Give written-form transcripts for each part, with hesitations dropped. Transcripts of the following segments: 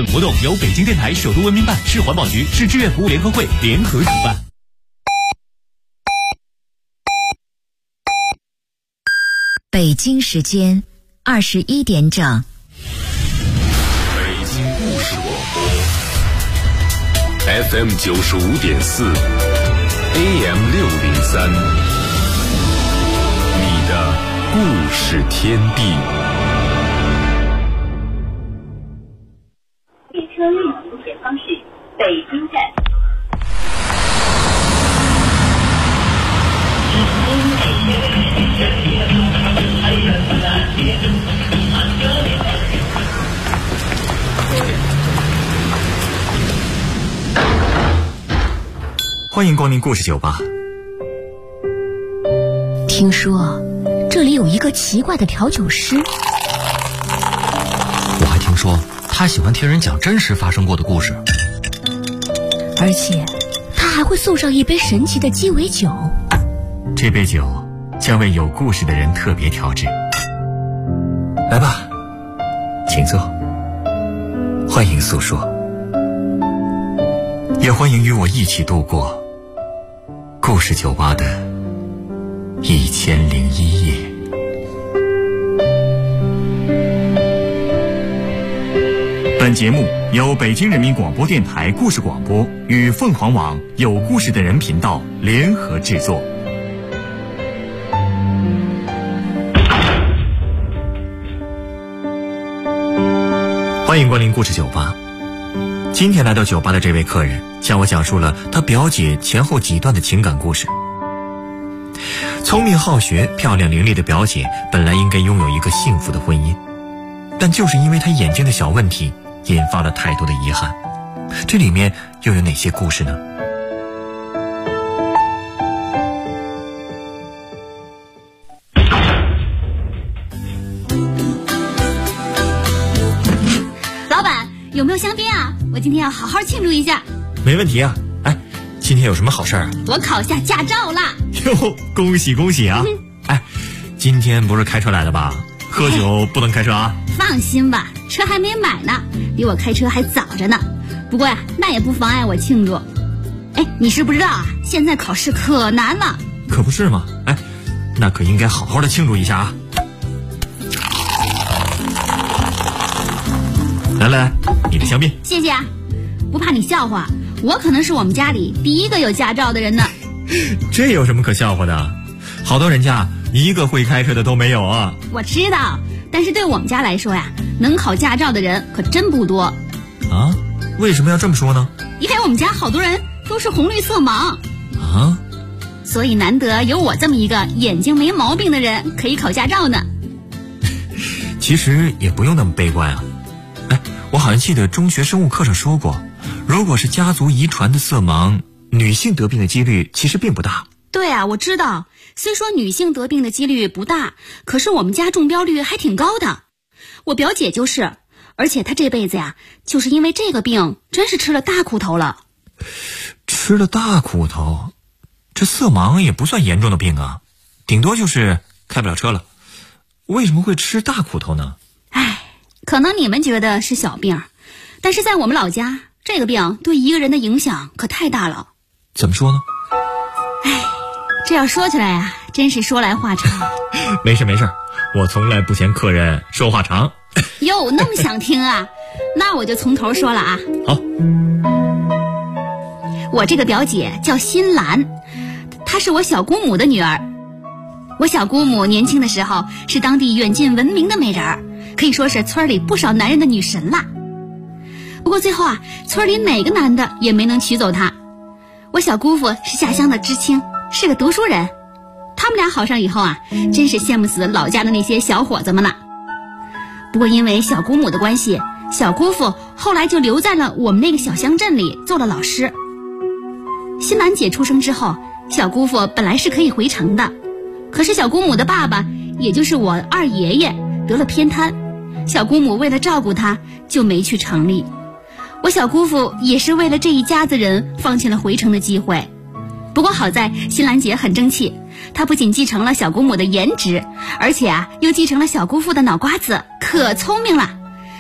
本活动由北京电台首都文明办、市环保局、市志愿服务联合会联合主办。 北京时间21点整。 北京故事广播 FM 95.4 AM 603，你的故事天地。 列车运行前方是北京站。 欢迎光临故事酒吧。 听说这里有一个奇怪的调酒师， 我还听说他喜欢听人讲真实发生过的故事， 而且他还会送上一杯神奇的鸡尾酒。 这杯酒将为有故事的人特别调制。来吧，请坐，欢迎诉说，也欢迎与我一起度过故事酒吧的1001夜。本节目由北京人民广播电台故事广播与凤凰网有故事的人频道联合制作。欢迎光临故事酒吧。今天来到酒吧的这位客人向我讲述了他表姐前后几段的情感故事。聪明好学、漂亮伶俐的表姐本来应该拥有一个幸福的婚姻，但就是因为她眼睛的小问题，引发了太多的遗憾。这里面又有哪些故事呢？ 老板，有没有香槟啊？我今天要好好庆祝一下。 没问题啊。哎，今天有什么好事啊？ 我考下驾照啦！ 哟，恭喜恭喜啊！哎，今天不是开车来的吧？喝酒不能开车啊。 放心吧，车还没买呢，离我开车还早着呢。不过呀，那也不妨碍我庆祝。哎，你是不知道啊，现在考试可难了。 可不是吗？哎，那可应该好好的庆祝一下啊！来来来，你的香槟。 谢谢啊，不怕你笑话，我可能是我们家里第一个有驾照的人呢。 这有什么可笑话的？好多人家一个会开车的都没有啊。 我知道，但是对我们家来说呀，能考驾照的人可真不多。 啊？为什么要这么说呢？ 因为我们家好多人都是红绿色盲啊， 所以难得有我这么一个眼睛没毛病的人可以考驾照呢。 其实也不用那么悲观啊。哎，我好像记得中学生物课上说过，如果是家族遗传的色盲，女性得病的几率其实并不大。 对啊，我知道，虽说女性得病的几率不大，可是我们家中标率还挺高的。我表姐就是，而且她这辈子呀，就是因为这个病，真是吃了大苦头了。 吃了大苦头？这色盲也不算严重的病啊，顶多就是开不了车了。为什么会吃大苦头呢？ 唉，可能你们觉得是小病，但是在我们老家，这个病对一个人的影响可太大了。 怎么说呢？ 唉，这要说起来呀，真是说来话长。 没事没事，我从来不嫌客人说话长。 哟，那么想听啊？那我就从头说了啊。 好。 我这个表姐叫新兰，她是我小姑母的女儿。我小姑母年轻的时候是当地远近闻名的美人儿，可以说是村里不少男人的女神啦。不过最后啊，村里哪个男的也没能娶走她。我小姑父是下乡的知青，是个读书人。他们俩好上以后啊，真是羡慕死老家的那些小伙子们了。不过因为小姑母的关系，小姑父后来就留在了我们那个小乡镇里做了老师。新兰姐出生之后，小姑父本来是可以回城的，可是小姑母的爸爸，也就是我二爷爷得了偏瘫，小姑母为了照顾他，就没去城里。我小姑父也是为了这一家子人放弃了回城的机会。不过好在新兰姐很争气，她不仅继承了小姑母的颜值，而且啊又继承了小姑父的脑瓜子，可聪明了。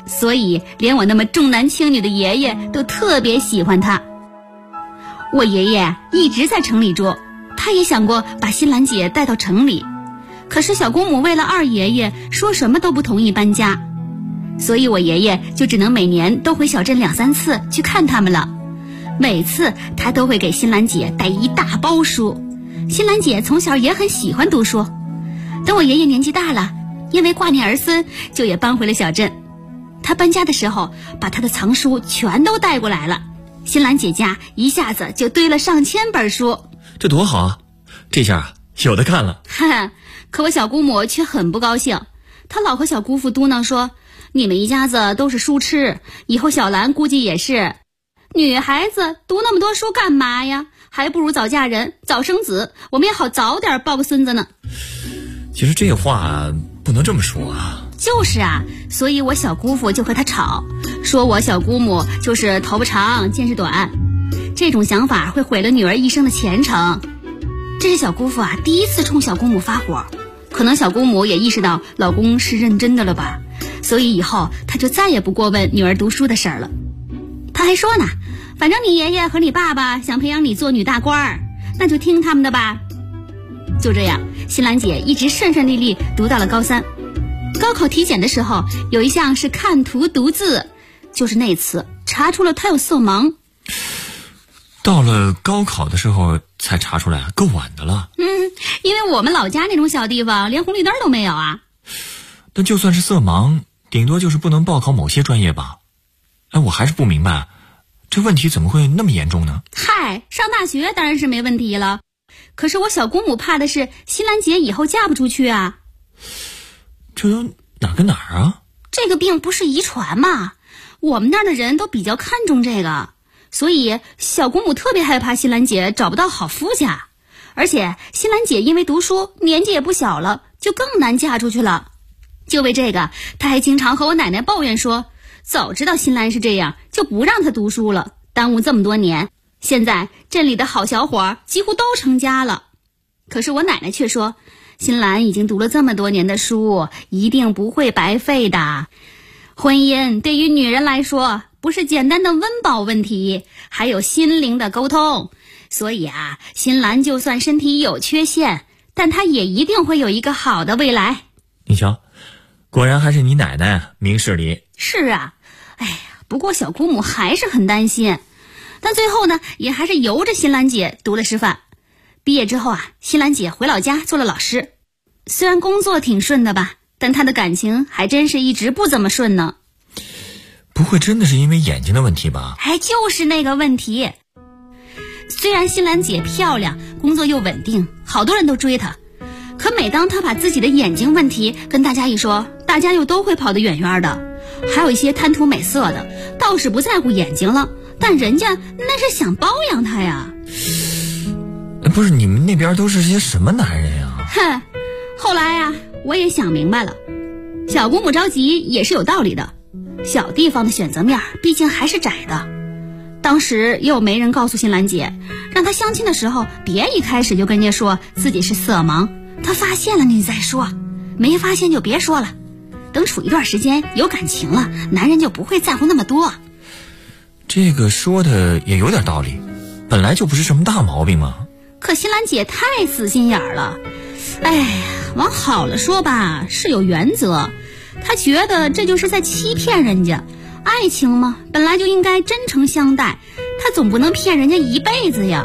所以连我那么重男轻女的爷爷都特别喜欢她。我爷爷一直在城里住，他也想过把新兰姐带到城里，可是小姑母为了二爷爷，说什么都不同意搬家，所以我爷爷就只能每年都回小镇2、3次去看他们了。每次他都会给新兰姐带一大包书，新兰姐从小也很喜欢读书。等我爷爷年纪大了，因为挂念儿孙，就也搬回了小镇。他搬家的时候，把他的藏书全都带过来了，新兰姐家一下子就堆了上千本书。 这多好啊，这下有的看了。 可我小姑母却很不高兴，她老和小姑父嘟囔说，你们一家子都是书痴，以后小兰估计也是。女孩子读那么多书干嘛呀？还不如早嫁人早生子，我们也好早点抱个孙子呢。 其实这话不能这么说啊。 就是啊，所以我小姑父就和他吵，说我小姑母就是头发长见识短，这种想法会毁了女儿一生的前程。这是小姑父第一次冲小姑母发火，可能小姑母也意识到老公是认真的了吧，所以以后他就再也不过问女儿读书的事儿了。他还说呢，反正你爷爷和你爸爸想培养你做女大官儿，那就听他们的吧。就这样，新兰姐一直顺顺利利读到了高3。高考体检的时候，有一项是看图读字，就是那次查出了她有色盲。 到了高考的时候才查出来，够晚的了。 因为我们老家那种小地方连红绿灯都没有啊。 但就算是色盲，顶多就是不能报考某些专业吧。我还是不明白，这问题怎么会那么严重呢？ 嗨，上大学当然是没问题了，可是我小姑母怕的是新兰姐以后嫁不出去啊。 这哪儿跟哪儿啊？ 这个病不是遗传吗？我们那儿的人都比较看重这个，所以小姑母特别害怕新兰姐找不到好夫家，而且新兰姐因为读书年纪也不小了，就更难嫁出去了。就为这个，她还经常和我奶奶抱怨说，早知道新兰是这样，就不让她读书了，耽误这么多年。现在镇里的好小伙几乎都成家了。可是我奶奶却说，新兰已经读了这么多年的书，一定不会白费的。婚姻对于女人来说，不是简单的温饱问题，还有心灵的沟通。所以新兰就算身体有缺陷，但她也一定会有一个好的未来。 你瞧，果然还是你奶奶明事理。 是啊，不过小姑母还是很担心，但最后呢，也还是由着新兰姐读了师范。毕业之后新兰姐回老家做了老师，虽然工作挺顺的吧，但她的感情还真是一直不怎么顺呢。 不会真的是因为眼睛的问题吧？ 就是那个问题。虽然新兰姐漂亮，工作又稳定，好多人都追她，可每当她把自己的眼睛问题跟大家一说，大家又都会跑得远远的。还有一些贪图美色的，倒是不在乎眼睛了，但人家那是想包养她呀。 不是，你们那边都是些什么男人呀？ 后来我也想明白了，小姑母着急也是有道理的。小地方的选择面毕竟还是窄的。当时也有媒人告诉新兰姐，让她相亲的时候别一开始就跟人家说自己是色盲，她发现了你再说，没发现就别说了，等处一段时间有感情了，男人就不会在乎那么多。 这个说的也有点道理，本来就不是什么大毛病嘛。 可新兰姐太死心眼了，往好了说吧，是有原则，她觉得这就是在欺骗人家。爱情嘛，本来就应该真诚相待，她总不能骗人家一辈子呀。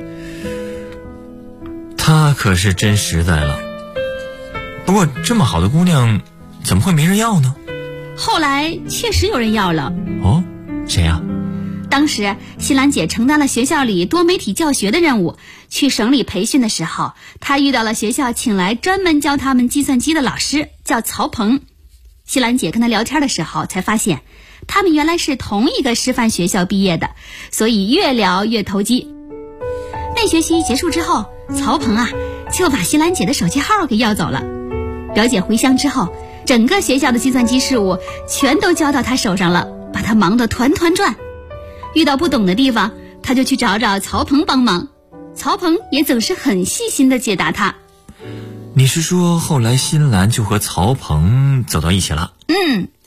她可是真实在了。不过这么好的姑娘怎么会没人要呢？ 后来确实有人要了。 哦，谁呀？ 当时新兰姐承担了学校里多媒体教学的任务，去省里培训的时候，她遇到了学校请来专门教他们计算机的老师，叫曹鹏。新兰姐跟他聊天的时候才发现，他们原来是同一个师范学校毕业的，所以越聊越投机。那学期结束之后，曹鹏就把新兰姐的手机号给要走了。表姐回乡之后，整个学校的计算机事务全都交到她手上了，把她忙得团团转。遇到不懂的地方，她就去找曹鹏帮忙，曹鹏也总是很细心地解答她。 你是说后来新兰就和曹鹏走到一起了？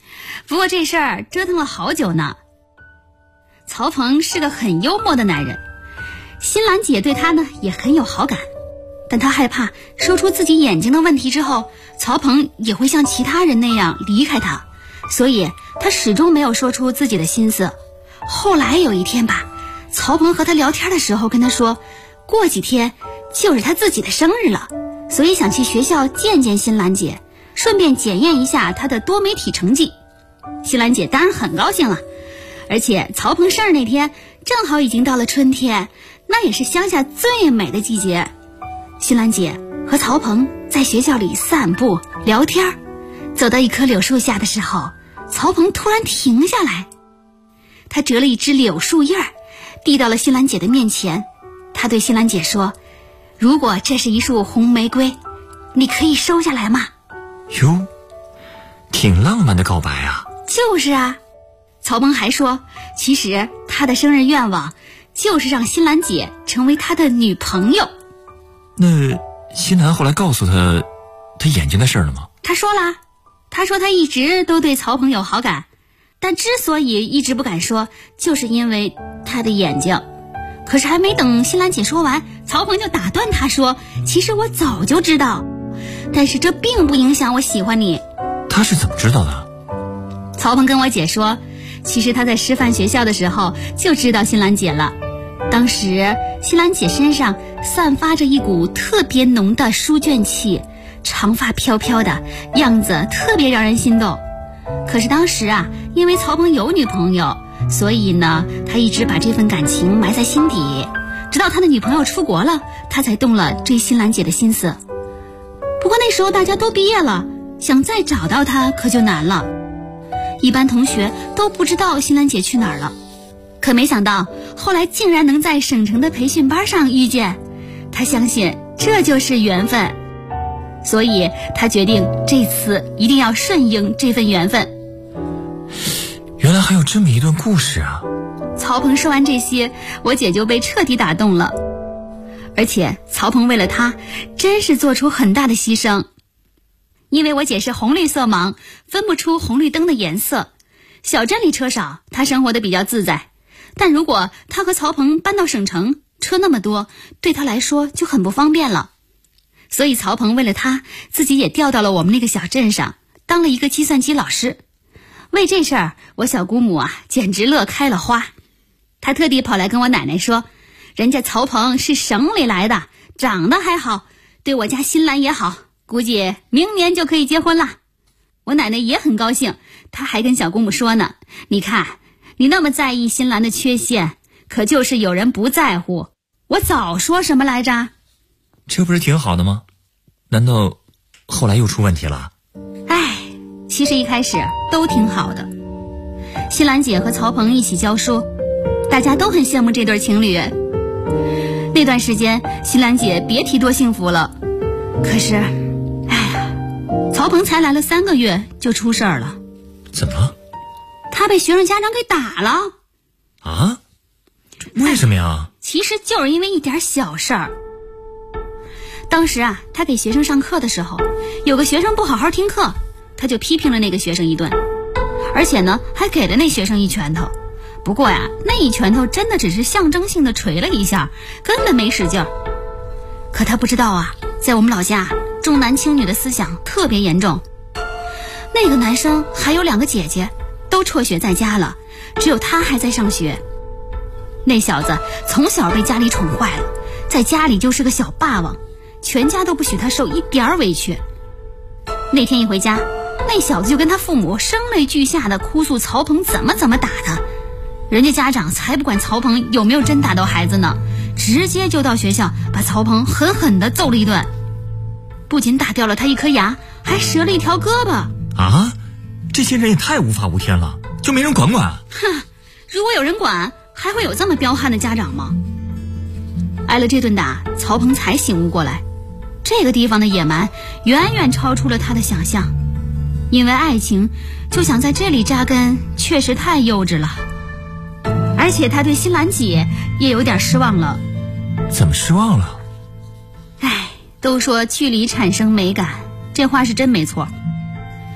不过这事儿折腾了好久呢。曹鹏是个很幽默的男人，新兰姐对他呢也很有好感，但他害怕说出自己眼睛的问题之后，曹鹏也会像其他人那样离开他，所以他始终没有说出自己的心思。后来有一天吧，曹鹏和他聊天的时候跟他说，过几天就是他自己的生日了，所以想去学校见见新兰姐，顺便检验一下她的多媒体成绩。新兰姐当然很高兴了，而且曹鹏生日那天正好已经到了春天，那也是乡下最美的季节。新兰姐和曹鹏在学校里散步聊天，走到一棵柳树下的时候，曹鹏突然停下来，他折了一枝柳树叶递到了新兰姐的面前。他对新兰姐说，如果这是一束红玫瑰，你可以收下来吗？ 哟，挺浪漫的告白啊。 就是啊。曹鹏还说，其实他的生日愿望就是让新兰姐成为他的女朋友。 那新兰后来告诉他眼睛的事了吗？ 他说了，他说他一直都对曹鹏有好感，但之所以一直不敢说，就是因为他的眼睛。可是还没等新兰姐说完，曹鹏就打断他说，其实我早就知道，但是这并不影响我喜欢你。 他是怎么知道的？ 曹鹏跟我姐说，其实他在师范学校的时候就知道新兰姐了。当时新兰姐身上散发着一股特别浓的书卷气，长发飘飘的样子特别让人心动。可是当时啊，因为曹鹏有女朋友，所以呢他一直把这份感情埋在心底，直到他的女朋友出国了，他才动了追新兰姐的心思。不过那时候大家都毕业了，想再找到她可就难了，一般同学都不知道新兰姐去哪儿了。可没想到后来竟然能在省城的培训班上遇见，他相信这就是缘分，所以他决定这次一定要顺应这份缘分。 原来还有这么一段故事啊。 曹鹏说完这些，我姐就被彻底打动了。而且曹鹏为了她真是做出很大的牺牲，因为我姐是红绿色盲，分不出红绿灯的颜色。小镇里车少，她生活的比较自在，但如果她和曹鹏搬到省城，车那么多，对她来说就很不方便了。所以曹鹏为了她，自己也调到了我们那个小镇上，当了一个计算机老师。为这事儿，我小姑母啊简直乐开了花。她特地跑来跟我奶奶说，人家曹鹏是省里来的，长得还好，对我家新兰也好，估计明年就可以结婚了。我奶奶也很高兴，她还跟小姑母说呢，你看你那么在意新兰的缺陷，可就是有人不在乎。我早说什么来着？ 这不是挺好的吗？难道后来又出问题了？ 其实一开始都挺好的。新兰姐和曹鹏一起教书，大家都很羡慕这对情侣。那段时间新兰姐别提多幸福了。可是曹鹏才来了3个月就出事儿了。 怎么了？ 他被学生家长给打了。 啊？为什么呀？ 其实就是因为一点小事儿。当时啊，他给学生上课的时候，有个学生不好好听课，他就批评了那个学生一顿，而且呢还给了那学生一拳头。不过呀，那一拳头真的只是象征性的捶了一下，根本没使劲儿。可他不知道啊，在我们老家重男轻女的思想特别严重。那个男生还有2个姐姐都辍学在家了，只有他还在上学。那小子从小被家里宠坏了，在家里就是个小霸王，全家都不许他受一点委屈。那天一回家，那小子就跟他父母声泪俱下的哭诉曹鹏怎么打他。人家家长才不管曹鹏有没有真打到孩子呢，直接就到学校把曹鹏狠狠地揍了一顿，不仅打掉了他一颗牙，还折了一条胳膊。 啊，这些人也太无法无天了，就没人管管？ 哼，如果有人管，还会有这么彪悍的家长吗？挨了这顿打，曹鹏才醒悟过来，这个地方的野蛮远远超出了他的想象。因为爱情就想在这里扎根，确实太幼稚了。而且他对新兰姐也有点失望了。 怎么失望了？ 都说距离产生美感，这话是真没错。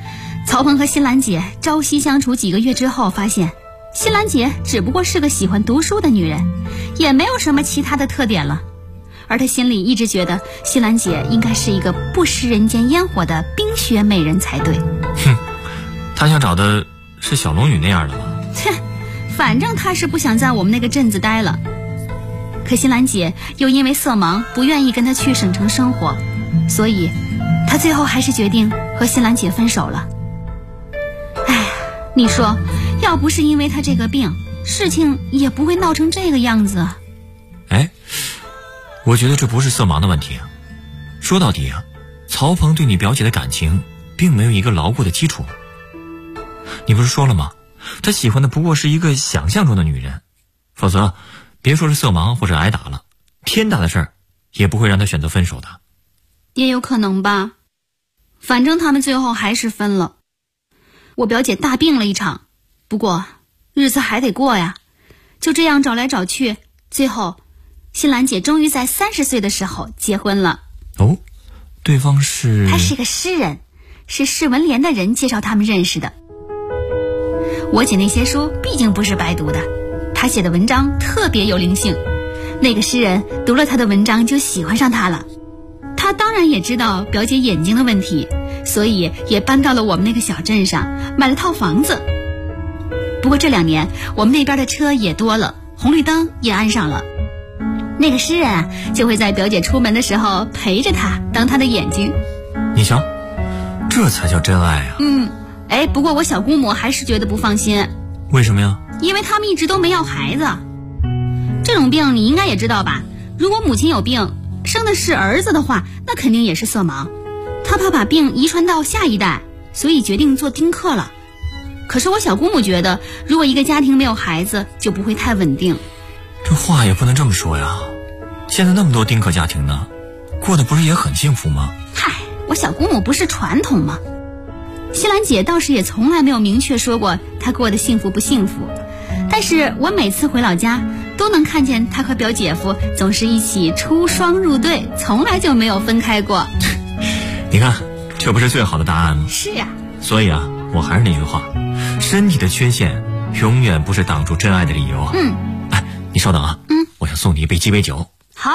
曹鹏和新兰姐朝夕相处几个月之后，发现新兰姐只不过是个喜欢读书的女人，也没有什么其他的特点了。而他心里一直觉得新兰姐应该是一个不食人间烟火的冰雪美人才对。 哼，他想找的是小龙女那样的吗？ 哼，反正他是不想在我们那个镇子待了。可新兰姐又因为色盲不愿意跟他去省城生活，所以他最后还是决定和新兰姐分手了。哎呀，你说要不是因为他这个病，事情也不会闹成这个样子。 哎，我觉得这不是色盲的问题啊。说到底啊，曹鹏对你表姐的感情并没有一个牢固的基础。你不是说了吗？他喜欢的不过是一个想象中的女人，否则别说是色盲或者挨打了，天大的事儿也不会让他选择分手的。 也有可能吧，反正他们最后还是分了。我表姐大病了一场，不过日子还得过呀。就这样找来找去，最后新兰姐终于在30岁的时候结婚了。 哦，对方是？ 他是个诗人，是市文联的人介绍他们认识的。我姐那些书毕竟不是白读的，她写的文章特别有灵性，那个诗人读了她的文章就喜欢上她了。他当然也知道表姐眼睛的问题，所以也搬到了我们那个小镇上，买了套房子。不过这2年我们那边的车也多了，红绿灯也安上了，那个诗人啊就会在表姐出门的时候陪着她，当她的眼睛。 你瞧，这才叫真爱啊。 不过我小姑母还是觉得不放心。 为什么呀？ 因为他们一直都没要孩子。这种病你应该也知道吧，如果母亲有病生的是儿子的话，那肯定也是色盲。他怕把病遗传到下一代，所以决定做丁克了。可是我小姑母觉得，如果一个家庭没有孩子，就不会太稳定。 这话也不能这么说呀，现在那么多丁克家庭呢，过得不是也很幸福吗？ 嗨，我小姑母不是传统吗？西兰姐倒是也从来没有明确说过她过得幸福不幸福，但是我每次回老家都能看见她和表姐夫总是一起出双入对，从来就没有分开过。 你看，这不是最好的答案吗？ 是啊。 所以啊，我还是那句话，身体的缺陷永远不是挡住真爱的理由啊。哎，你稍等啊，我想送你一杯鸡尾酒。 好。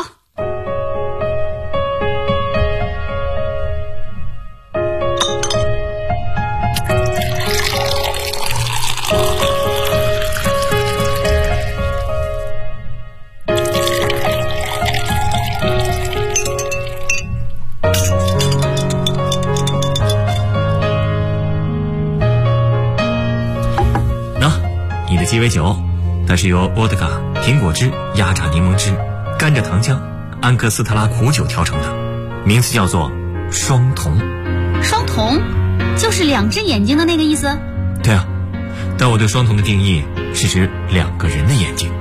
鸡尾酒，它是由沃德嘎、苹果汁、压榨柠檬汁、甘蔗糖浆、安克斯特拉苦酒调成的，名字叫做双瞳。 双瞳就是2只眼睛的那个意思？ 对啊，但我对双瞳的定义是指2个人的眼睛。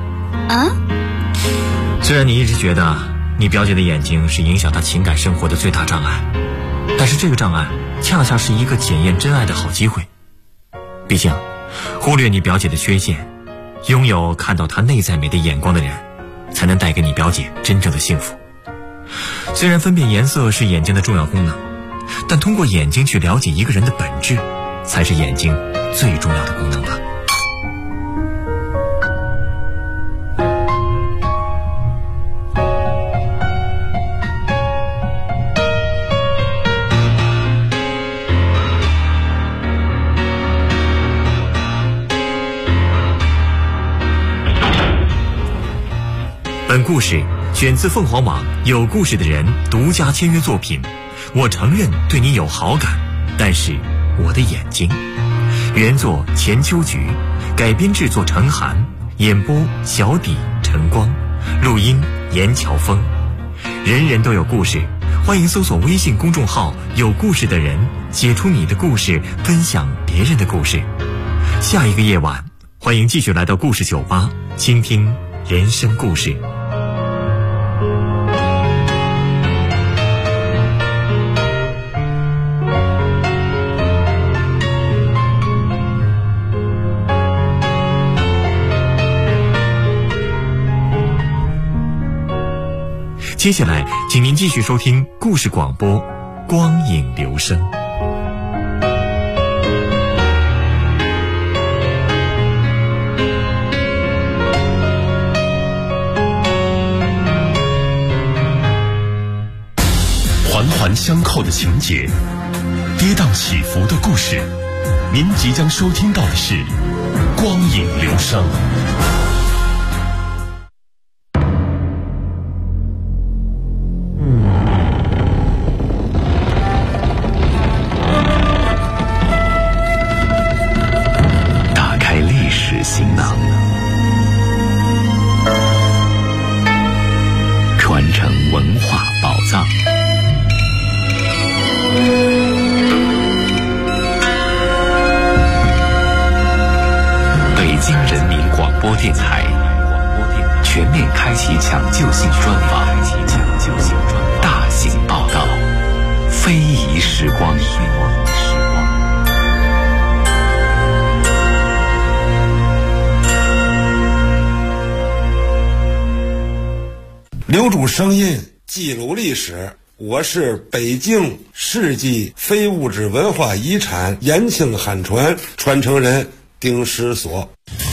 虽然你一直觉得你表姐的眼睛是影响她情感生活的最大障碍，但是这个障碍恰恰是一个检验真爱的好机会。毕竟忽略你表姐的缺陷，拥有看到她内在美的眼光的人，才能带给你表姐真正的幸福。虽然分辨颜色是眼睛的重要功能，但通过眼睛去了解一个人的本质，才是眼睛最重要的功能吧。本故事选自凤凰网有故事的人独家签约作品。我承认对你有好感，但是我的眼睛。原作钱秋菊，改编制作陈寒，演播小底晨光，录音严乔峰。人人都有故事，欢迎搜索微信公众号有故事的人，写出你的故事，分享别人的故事。下一个夜晚，欢迎继续来到故事酒吧，倾听人生故事。接下来请您继续收听故事广播《光影留声》。 环相扣的情节，跌宕起伏的故事。您即将收听到的是《光影流声》。 打开历史行囊，传承文化宝藏。北京人民广播电台全面开启抢救性专访，大型报道，非遗时光。 留住声音，记录历史。我是北京世纪非物质文化遗产延庆汉传传承人丁石所。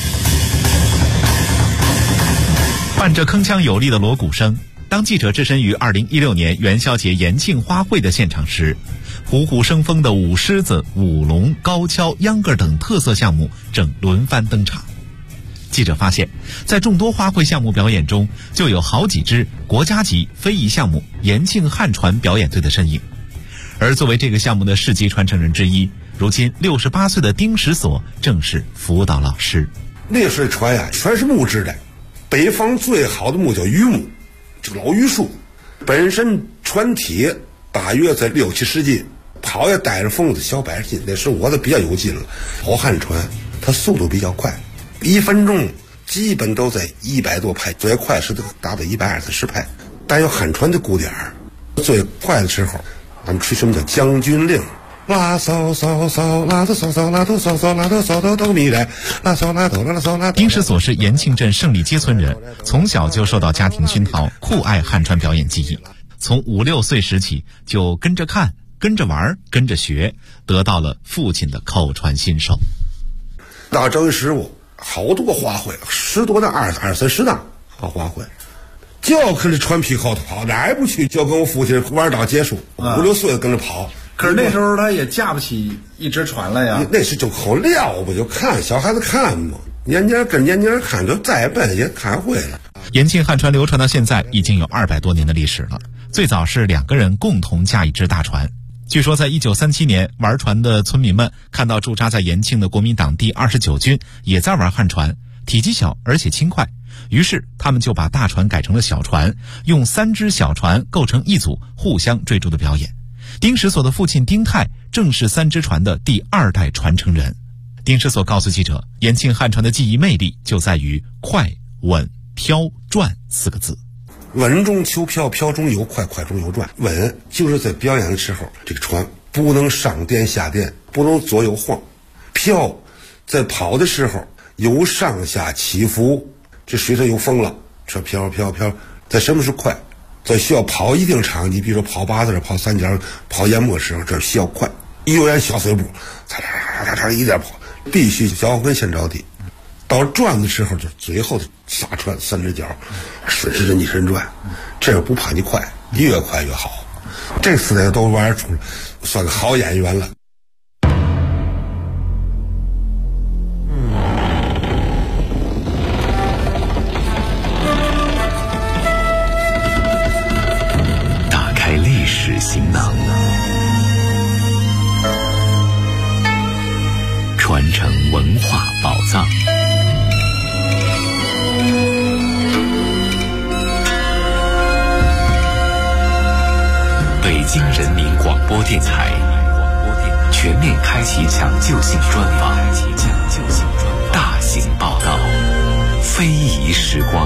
伴着铿锵有力的锣鼓声，当记者置身于2016年元宵节延庆花卉的现场时，虎虎生风的舞狮子、舞龙、高跷、秧歌等特色项目正轮番登场。记者发现，在众多花卉项目表演中，就有好几支国家级非遗项目延庆汉传表演队的身影。而作为这个项目的世纪传承人之一，如今68岁的丁石所正是辅导老师。 那时候船呀，全是木质的，北方最好的木叫榆木，这个老榆树，本身船体大约在6、70斤，跑也带着风子小100斤，那时候我都比较有劲了。跑汉船，它速度比较快，1分钟基本都在100多拍，最快是达到120拍。但有汉船的鼓点儿，最快的时候，咱们吹什么叫将军令。拉骚骚骚，拉哆骚骚，拉哆骚骚，拉哆骚哆哆咪来，拉骚拉哆拉骚拉。 丁石所是延庆镇胜利街村人，从小就受到家庭熏陶，酷爱汉传表演技艺。从5、6岁时起，就跟着看、跟着玩、跟着学，得到了父亲的口传心授。 到正师傅，好多花卉，10多档、20、30档好花卉，就要跟着船皮后头跑，哪儿也不去，就跟我父亲玩到结束，5、6岁跟着跑。 可是那时候他也架不起一只船来呀。 那是就口撂不就看小孩子看嘛，年年跟年年看，就再笨也看会了。 延庆汉传流传到现在已经有200多年的历史了。最早是2个人共同驾一只大船。据说在1937年，玩船的村民们看到驻扎在延庆的国民党第29军也在玩汉船，体积小而且轻快，于是他们就把大船改成了小船，用3只小船构成一组，互相追逐的表演。丁石所的父亲丁泰正是3只船的第2代传承人。丁石所告诉记者，延庆汉传的技艺魅力就在于快、稳、飘、转4个字。 稳中求飘，飘中有快，快中有转。稳就是在表演的时候，这个船不能上颠下颠，不能左右晃。飘在跑的时候有上下起伏，这水上有风了，这飘飘飘。在什么是快？在需要跑一定场地，比如说跑8字、跑3角、跑淹没的时候，这需要快。有点小碎步，嚓一点跑，必须脚跟先着地。到转的时候，就最后的撒船3只脚，顺时针逆时针转，这样不怕你快，越快越好。这4代都玩出了，算个好演员了。 打开历史行囊，传承文化宝藏。北京人民广播电台全面开启抢救性专访，大型报道，非遗时光。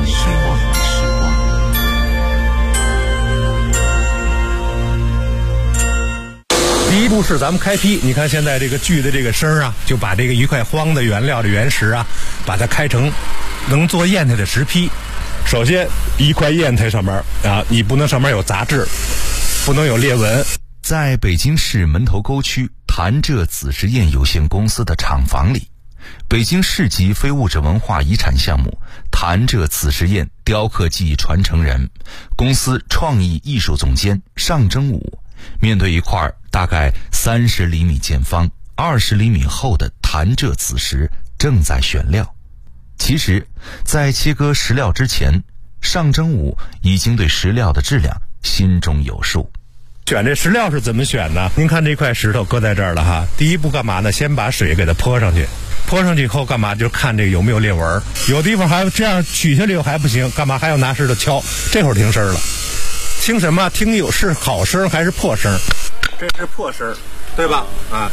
第一步是咱们开坯，你看现在这个锯的这个声啊，就把这个一块荒的原料的原石啊，把它开成能做砚台的石坯。首先一块砚台上面啊，你不能上面有杂质，不能有裂纹。 在北京市门头沟区潭柘紫石砚有限公司的厂房里，北京市级非物质文化遗产项目潭柘紫石砚雕刻技艺传承人、公司创意艺术总监尚征武面对一块大概30厘米见方、20厘米厚的潭柘紫石，正在选料。其实，在切割石料之前，尚征武已经对石料的质量心中有数。 选这石料是怎么选呢？您看这块石头搁在这儿了哈，第一步干嘛呢？先把水给它泼上去，泼上去以后干嘛？就看这个有没有裂纹，有地方还这样取下来又还不行，干嘛还要拿石头敲？这会儿听声了，听什么？听有是好声还是破声？这是破声，对吧？啊，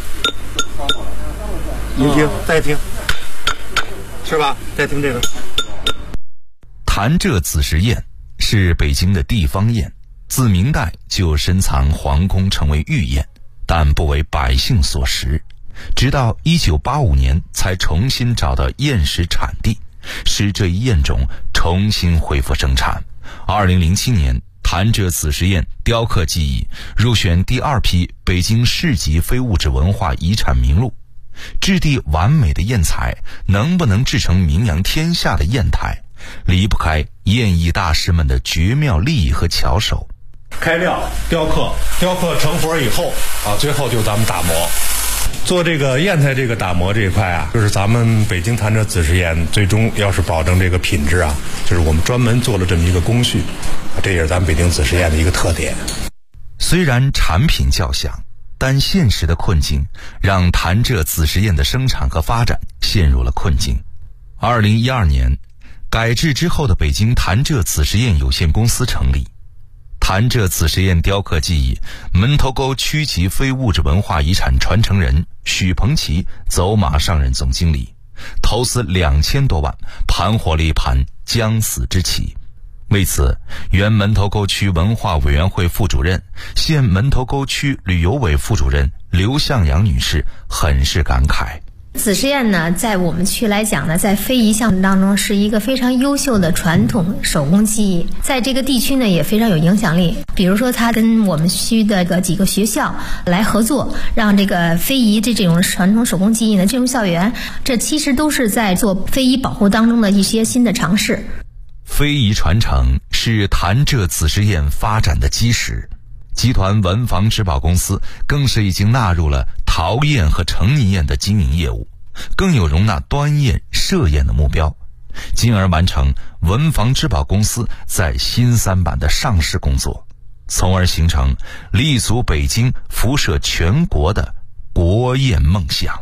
您听，再听，是吧？再听这个。 潭柘紫石砚是北京的地方砚，自明代就深藏皇宫，成为御砚，但不为百姓所食。直到1985年才重新找到砚石产地，使这一砚种重新恢复生产。2007年，潭柘紫石砚雕刻技艺入选第2批北京市级非物质文化遗产名录。质地完美的砚材能不能制成名扬天下的砚台，离不开砚艺大师们的绝妙技艺和巧手。 开料、雕刻成活以后啊，最后就咱们打磨。做这个砚台这个打磨这一块啊，就是咱们北京潭柘紫石砚最终要是保证这个品质啊，就是我们专门做了这么一个工序，这也是咱们北京紫石砚的一个特点。 虽然产品较小，但现实的困境让潭柘紫石砚的生产和发展陷入了困境。2012年，改制之后的北京潭柘紫石砚有限公司成立。潭柘紫石砚雕刻技艺门头沟区级非物质文化遗产传承人许鹏奇走马上任总经理，投资2000多万，盘活了一盘将死之棋。为此，原门头沟区文化委员会副主任、现门头沟区旅游委副主任刘向阳女士很是感慨。 紫石砚呢，在我们区来讲呢，在非遗项目当中是一个非常优秀的传统手工技艺，在这个地区呢也非常有影响力。比如说，他跟我们区的几个学校来合作，让这个非遗这种传统手工技艺呢进入校园，这其实都是在做非遗保护当中的一些新的尝试。 非遗传承是潭柘紫石砚发展的基石，集团文房织宝公司更是已经纳入了陶砚和成泥砚的经营业务，更有容纳端砚、射砚的目标，进而完成文房织宝公司在新三板的上市工作，从而形成立足北京、辐射全国的国砚梦想。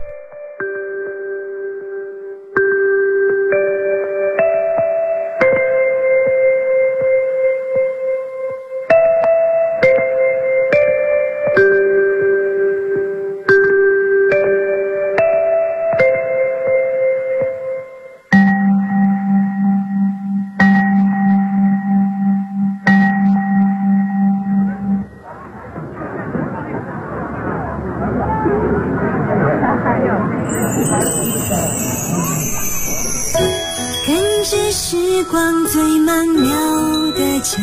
跟着时光最曼妙的脚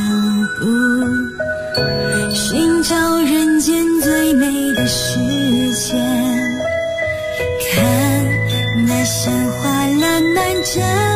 步，寻找人间最美的世界，看那山花烂漫着